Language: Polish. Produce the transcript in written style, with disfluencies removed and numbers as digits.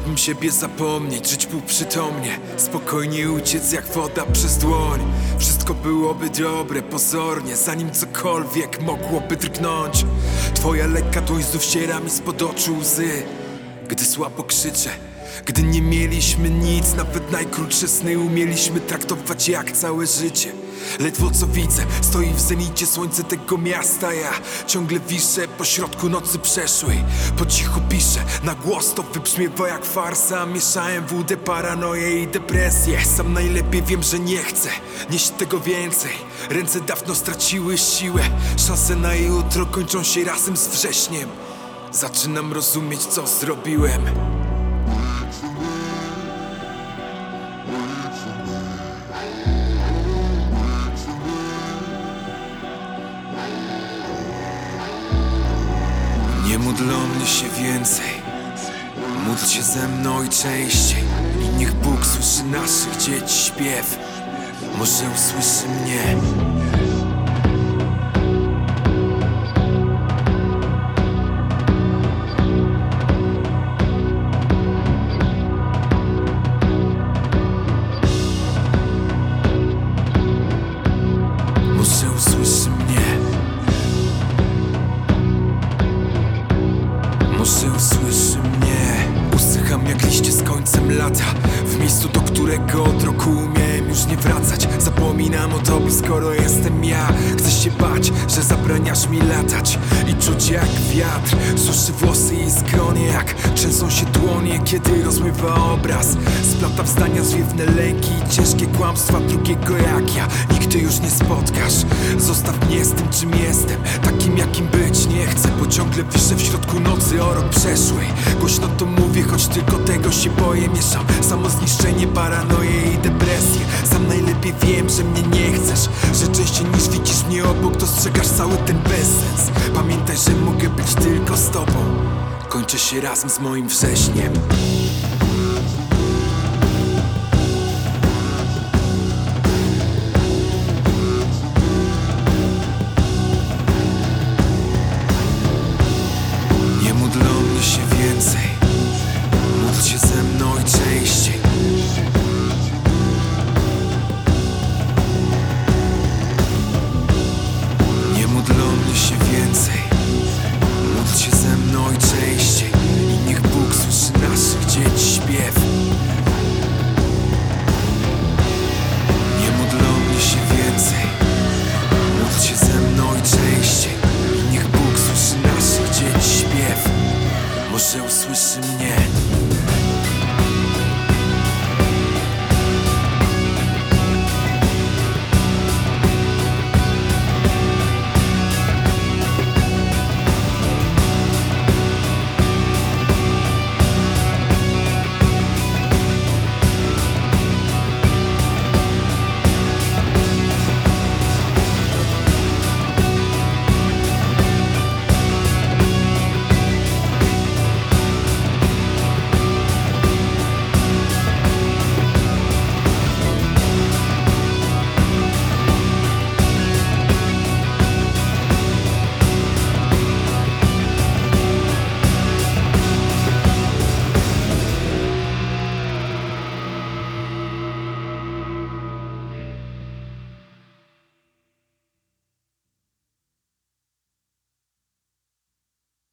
Chciałbym siebie zapomnieć, żyć półprzytomnie, spokojnie uciec jak woda przez dłoń. Wszystko byłoby dobre, pozornie, zanim cokolwiek mogłoby drgnąć. Twoja lekka dłoń znów ściera mi spod oczu łzy, gdy słabo krzyczę. Gdy nie mieliśmy nic, nawet najkrótsze sny umieliśmy traktować jak całe życie. Ledwo co widzę, stoi w zenicie słońce tego miasta. Ja ciągle wiszę pośrodku nocy przeszłej. Po cichu piszę, na głos to wybrzmiewa jak farsa. Mieszałem wódę, paranoję i depresję. Sam najlepiej wiem, że nie chcę nieść tego więcej. Ręce dawno straciły siłę. Szanse na jutro kończą się razem z wrześniem. Zaczynam rozumieć, co zrobiłem. Nie módl o mnie się więcej, módl się ze mną i częściej. I niech Bóg słyszy naszych dzieci śpiew, może usłyszy mnie. Może usłyszy mnie. Może usłyszy mnie. Usycham jak liście z końcem lata, w miejscu, do którego od roku umiałem już nie wracać. Zapominam o tobie, skoro jestem ja. Chcę się bać, że zabraniasz mi latać i czuć jak wiatr suszy włosy i skronie, jak trzęsą się dłonie, kiedy rozmywa obraz. Splata w zdania zwiewne lęki i ciężkie kłamstwa drugiego jak ja nigdy już nie spotkasz. Zostaw mnie z tym, czym jestem, takim jakim być nie chcę, bo ciągle wiszę w środku nocy o rok przeszłej. Głośno to mówię, choć tylko tego się boję. Mieszam samozniszczenie, paranoję i depresję. Sam najlepiej wiem, że mnie nie chcesz, że częściej niż widzisz mnie obok dostrzegasz cały ten bezsens. Pamiętaj, że mogę być tylko z tobą. Kończę się razem z moim wrześniem. Nie módl o mnie się więcej, módl się ze mną i częściej. Nie módl o mnie się więcej, módl się ze mną i częściej. I niech Bóg słyszy naszych dzieci śpiew.